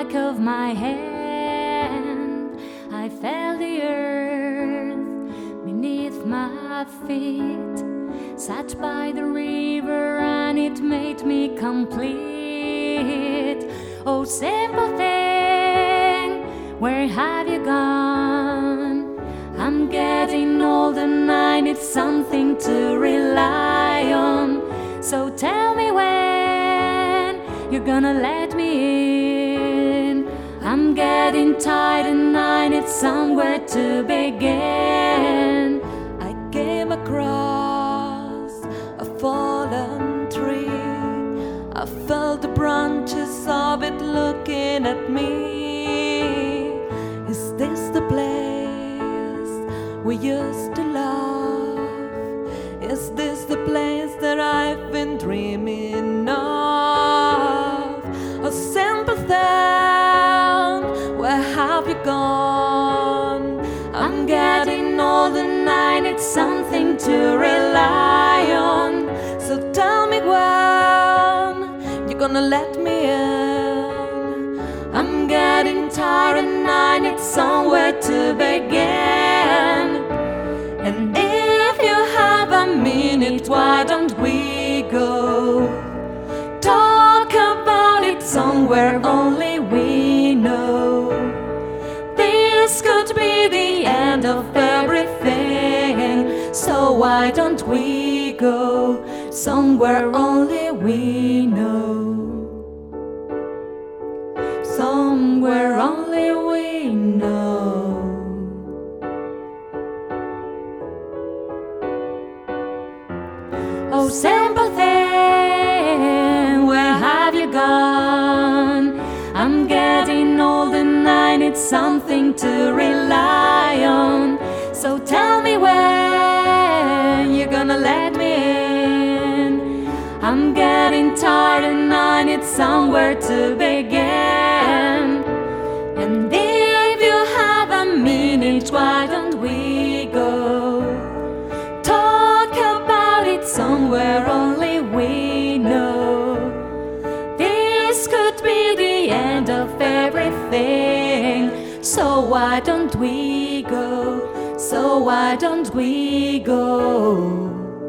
back of my hand, I felt the earth beneath my feet. Sat by the river and it made me complete. Oh, simple thing, where have you gone? I'm getting old and I need something to rely on. So tell me when you're gonna let me in. I'm getting tired and I need somewhere to begin. I came across a fallen tree. I felt the branches of it looking at me. Is this the place we used to love? Is this the place that I've been dreaming of? A simple thing, where have you gone? I'm getting old and I need something to rely on. So tell me when you're gonna let me in. I'm getting tired and I need somewhere to begin. And if you have a minute, why don't we go talk about it somewhere only we know? This could be the end of everything, so why don't we go somewhere only we know? Somewhere only we know. Oh, simple thing, where have you gone? I'm getting old and I need something to rely on. So tell me when you're gonna let me in. I'm getting tired and I need somewhere to begin. And if you have a minute, why don't we go talk about it somewhere only we know? This could be the end of everything, so why don't we go? So why don't we go?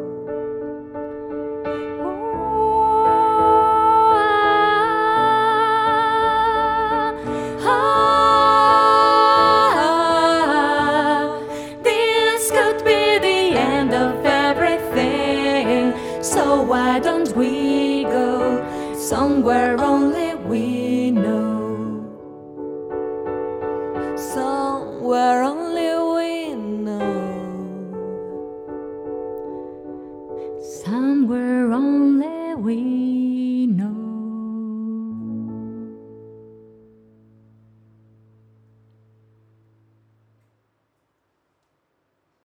So why don't we go somewhere only we know? Somewhere only we know. Somewhere only we